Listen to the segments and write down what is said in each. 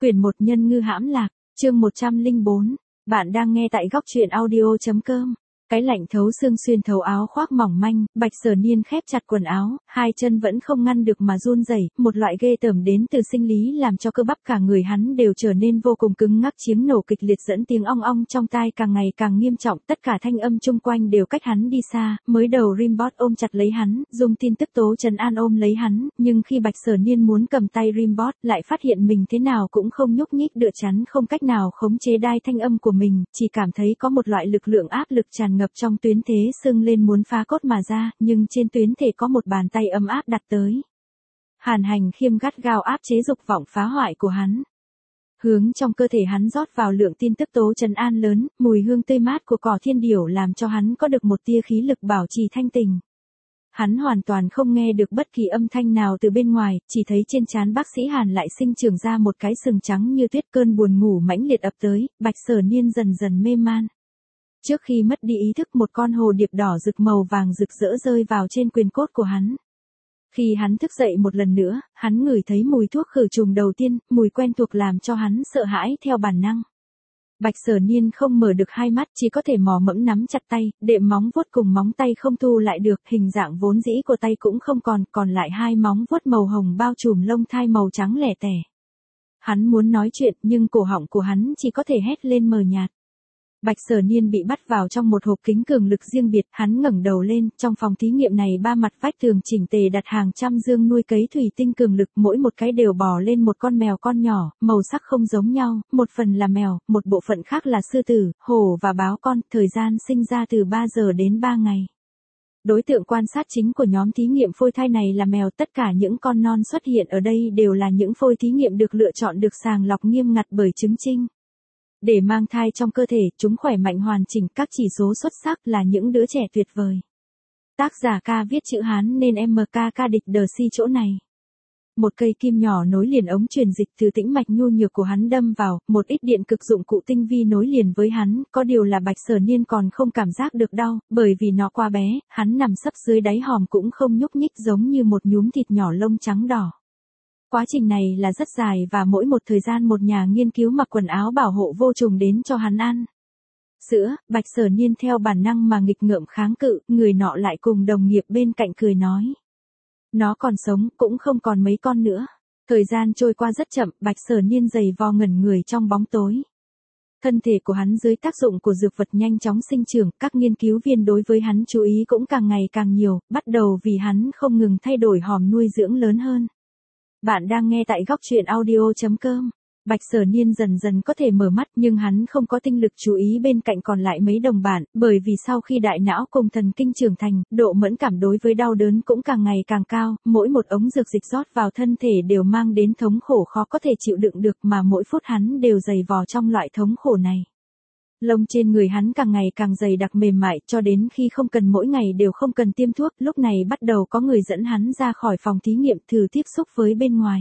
Quyển 1 Nhân ngư hãm lạc, chương 104. Bạn đang nghe tại góc truyện audio.com. Cái lạnh thấu xương xuyên thấu áo khoác mỏng manh, Bạch Sở Niên khép chặt quần áo, hai chân vẫn không ngăn được mà run rẩy, một loại ghê tởm đến từ sinh lý làm cho cơ bắp cả người hắn đều trở nên vô cùng cứng ngắc, chiếm nổ kịch liệt dẫn tiếng ong ong trong tai càng ngày càng nghiêm trọng, tất cả thanh âm chung quanh đều cách hắn đi xa. Mới đầu Rimbot ôm chặt lấy hắn, dùng tin tức tố trấn an ôm lấy hắn, nhưng khi Bạch Sở Niên muốn cầm tay Rimbot, lại phát hiện mình thế nào cũng không nhúc nhích được, chắn không cách nào khống chế đai thanh âm của mình, chỉ cảm thấy có một loại lực lượng áp lực tràn ngập trong tuyến thế sưng lên muốn phá cốt mà ra, nhưng trên tuyến thể có một bàn tay ấm áp đặt tới. Hàn Hành Khiêm gắt gao áp chế dục vọng phá hoại của hắn. Hướng trong cơ thể hắn rót vào lượng tin tức tố trấn an lớn, mùi hương tươi mát của cỏ thiên điểu làm cho hắn có được một tia khí lực bảo trì thanh tình. Hắn hoàn toàn không nghe được bất kỳ âm thanh nào từ bên ngoài, chỉ thấy trên trán bác sĩ Hàn lại sinh trưởng ra một cái sừng trắng như tuyết. Cơn buồn ngủ mãnh liệt ập tới, Bạch Sở Niên dần dần mê man. Trước khi mất đi ý thức, một con hồ điệp đỏ rực màu vàng rực rỡ rơi vào trên quyền cốt của hắn. Khi hắn thức dậy một lần nữa, hắn ngửi thấy mùi thuốc khử trùng đầu tiên, mùi quen thuộc làm cho hắn sợ hãi theo bản năng. Bạch Sở Niên không mở được hai mắt, chỉ có thể mò mẫm nắm chặt tay, đệm móng vuốt cùng móng tay không thu lại được, hình dạng vốn dĩ của tay cũng không còn lại hai móng vuốt màu hồng bao trùm lông thai màu trắng lẻ tẻ. Hắn muốn nói chuyện, nhưng cổ họng của hắn chỉ có thể hét lên mờ nhạt. Bạch Sở Niên bị bắt vào trong một hộp kính cường lực riêng biệt, hắn ngẩng đầu lên, trong phòng thí nghiệm này ba mặt vách tường chỉnh tề đặt hàng trăm dương nuôi cấy thủy tinh cường lực, mỗi một cái đều bò lên một con mèo con nhỏ, màu sắc không giống nhau, một phần là mèo, một bộ phận khác là sư tử, hổ và báo con, thời gian sinh ra từ 3 giờ đến 3 ngày. Đối tượng quan sát chính của nhóm thí nghiệm phôi thai này là mèo, tất cả những con non xuất hiện ở đây đều là những phôi thí nghiệm được lựa chọn được sàng lọc nghiêm ngặt bởi trứng trinh. Để mang thai trong cơ thể, chúng khỏe mạnh hoàn chỉnh, các chỉ số xuất sắc là những đứa trẻ tuyệt vời. Tác giả ca viết chữ Hán nên MKK địch đờ si chỗ này. Một cây kim nhỏ nối liền ống truyền dịch từ tĩnh mạch nhu nhược của hắn đâm vào, một ít điện cực dụng cụ tinh vi nối liền với hắn, có điều là Bạch Sở Niên còn không cảm giác được đau, bởi vì nó quá bé, hắn nằm sấp dưới đáy hòm cũng không nhúc nhích, giống như một nhúm thịt nhỏ lông trắng đỏ. Quá trình này là rất dài và mỗi một thời gian một nhà nghiên cứu mặc quần áo bảo hộ vô trùng đến cho hắn ăn sữa. Bạch Sở Niên theo bản năng mà nghịch ngợm kháng cự, người nọ lại cùng đồng nghiệp bên cạnh cười nói. Nó còn sống, cũng không còn mấy con nữa. Thời gian trôi qua rất chậm, Bạch Sở Niên giày vò ngẩn người trong bóng tối. Thân thể của hắn dưới tác dụng của dược vật nhanh chóng sinh trưởng, các nghiên cứu viên đối với hắn chú ý cũng càng ngày càng nhiều, bắt đầu vì hắn không ngừng thay đổi hòm nuôi dưỡng lớn hơn. Bạn đang nghe tại góc truyện audio.com. Bạch Sở Niên dần dần có thể mở mắt, nhưng hắn không có tinh lực chú ý bên cạnh còn lại mấy đồng bạn, bởi vì sau khi đại não cùng thần kinh trưởng thành, độ mẫn cảm đối với đau đớn cũng càng ngày càng cao, mỗi một ống dược dịch rót vào thân thể đều mang đến thống khổ khó có thể chịu đựng được, mà mỗi phút hắn đều giày vò trong loại thống khổ này. Lông trên người hắn càng ngày càng dày đặc mềm mại, cho đến khi không cần mỗi ngày đều không cần tiêm thuốc, lúc này bắt đầu có người dẫn hắn ra khỏi phòng thí nghiệm thử tiếp xúc với bên ngoài.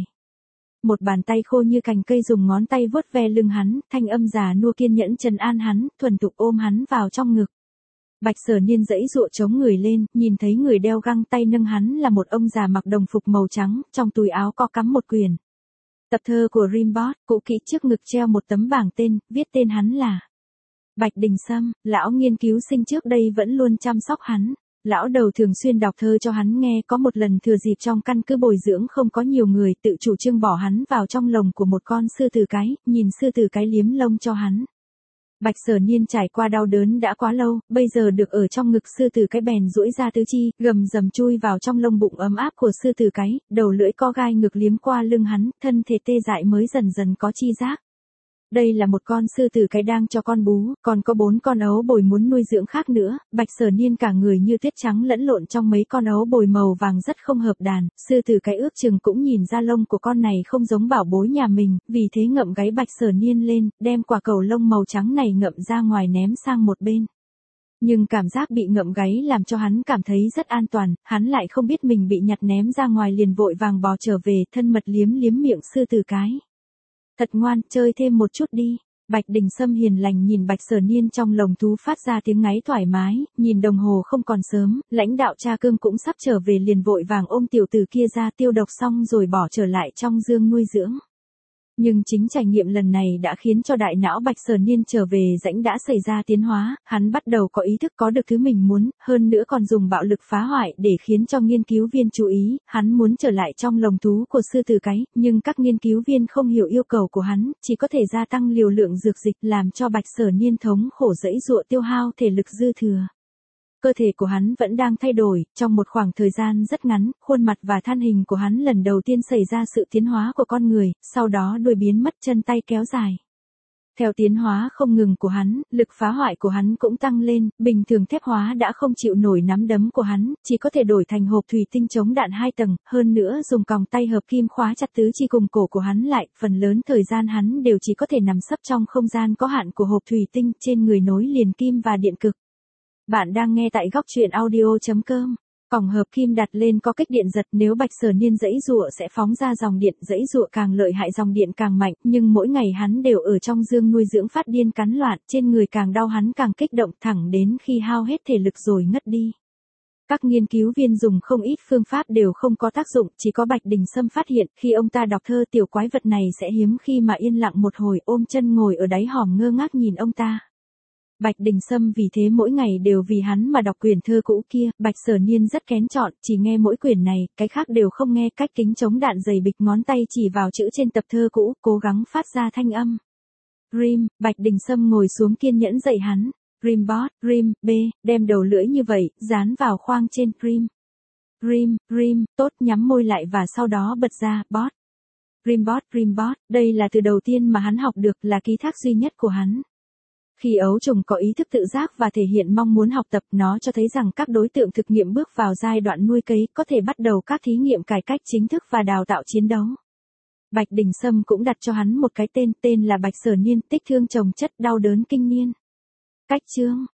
Một bàn tay khô như cành cây dùng ngón tay vuốt ve lưng hắn, thanh âm già nua kiên nhẫn trấn an hắn, thuần thục ôm hắn vào trong ngực. Bạch Sở Niên giãy giụa chống người lên, nhìn thấy người đeo găng tay nâng hắn là một ông già mặc đồng phục màu trắng, trong túi áo có cắm một quyển tập thơ của Rimbot, cũ kỹ, trước ngực treo một tấm bảng tên, viết tên hắn là Bạch Đình Sâm. Lão nghiên cứu sinh trước đây vẫn luôn chăm sóc hắn. Lão đầu thường xuyên đọc thơ cho hắn nghe, có một lần thừa dịp trong căn cứ bồi dưỡng không có nhiều người, tự chủ trương bỏ hắn vào trong lồng của một con sư tử cái, nhìn sư tử cái liếm lông cho hắn. Bạch Sở Niên trải qua đau đớn đã quá lâu, bây giờ được ở trong ngực sư tử cái bèn duỗi ra tứ chi, gầm rầm chui vào trong lông bụng ấm áp của sư tử cái, đầu lưỡi co gai ngực liếm qua lưng hắn, thân thể tê dại mới dần dần có chi giác. Đây là một con sư tử cái đang cho con bú, còn có 4 con ấu bồi muốn nuôi dưỡng khác nữa. Bạch Sở Niên cả người như tuyết trắng lẫn lộn trong mấy con ấu bồi màu vàng rất không hợp đàn, sư tử cái ước chừng cũng nhìn ra lông của con này không giống bảo bối nhà mình, vì thế ngậm gáy Bạch Sở Niên lên, đem quả cầu lông màu trắng này ngậm ra ngoài ném sang một bên. Nhưng cảm giác bị ngậm gáy làm cho hắn cảm thấy rất an toàn, hắn lại không biết mình bị nhặt ném ra ngoài liền vội vàng bò trở về, thân mật liếm miệng sư tử cái. Thật ngoan, chơi thêm một chút đi. Bạch Đình Sâm hiền lành nhìn Bạch Sở Niên trong lồng thú phát ra tiếng ngáy thoải mái, nhìn đồng hồ không còn sớm, lãnh đạo Cha Cương cũng sắp trở về liền vội vàng ôm tiểu tử kia ra tiêu độc xong rồi bỏ trở lại trong dương nuôi dưỡng. Nhưng chính trải nghiệm lần này đã khiến cho đại não Bạch Sở Niên trở về rãnh đã xảy ra tiến hóa, hắn bắt đầu có ý thức có được thứ mình muốn, hơn nữa còn dùng bạo lực phá hoại để khiến cho nghiên cứu viên chú ý, hắn muốn trở lại trong lồng thú của sư tử cái, nhưng các nghiên cứu viên không hiểu yêu cầu của hắn, chỉ có thể gia tăng liều lượng dược dịch làm cho Bạch Sở Niên thống khổ giãy giụa tiêu hao thể lực dư thừa. Cơ thể của hắn vẫn đang thay đổi, trong một khoảng thời gian rất ngắn, khuôn mặt và thân hình của hắn lần đầu tiên xảy ra sự tiến hóa của con người, sau đó đuôi biến mất chân tay kéo dài. Theo tiến hóa không ngừng của hắn, lực phá hoại của hắn cũng tăng lên, bình thường thép hóa đã không chịu nổi nắm đấm của hắn, chỉ có thể đổi thành hộp thủy tinh chống đạn 2 tầng, hơn nữa dùng còng tay hợp kim khóa chặt tứ chi cùng cổ của hắn lại, phần lớn thời gian hắn đều chỉ có thể nằm sấp trong không gian có hạn của hộp thủy tinh, trên người nối liền kim và điện cực. Bạn đang nghe tại góc truyện audio.com. Còng hợp kim đặt lên có kích điện giật, nếu Bạch Sở Niên giãy giụa sẽ phóng ra dòng điện, giãy giụa càng lợi hại dòng điện càng mạnh, nhưng mỗi ngày hắn đều ở trong dương nuôi dưỡng phát điên cắn loạn, trên người càng đau hắn càng kích động thẳng đến khi hao hết thể lực rồi ngất đi. Các nghiên cứu viên dùng không ít phương pháp đều không có tác dụng, chỉ có Bạch Đình Sâm phát hiện, khi ông ta đọc thơ tiểu quái vật này sẽ hiếm khi mà yên lặng một hồi, ôm chân ngồi ở đáy hòm ngơ ngác nhìn ông ta. Bạch Đình Sâm vì thế mỗi ngày đều vì hắn mà đọc quyển thơ cũ kia, Bạch Sở Niên rất kén chọn, chỉ nghe mỗi quyển này, cái khác đều không nghe, cách kính chống đạn dày bịch ngón tay chỉ vào chữ trên tập thơ cũ, cố gắng phát ra thanh âm. Rim, Bạch Đình Sâm ngồi xuống kiên nhẫn dạy hắn. Rimbot, rim, b, đem đầu lưỡi như vậy, dán vào khoang trên, rim. Rim, tốt, nhắm môi lại và sau đó bật ra, bot. Rimbot, đây là từ đầu tiên mà hắn học được, là ký thác duy nhất của hắn. Khi ấu trùng có ý thức tự giác và thể hiện mong muốn học tập, nó cho thấy rằng các đối tượng thực nghiệm bước vào giai đoạn nuôi cấy, có thể bắt đầu các thí nghiệm cải cách chính thức và đào tạo chiến đấu. Bạch Đình Sâm cũng đặt cho hắn một cái tên là Bạch Sở Niên, tích thương chồng chất, đau đớn kinh niên. Cách chương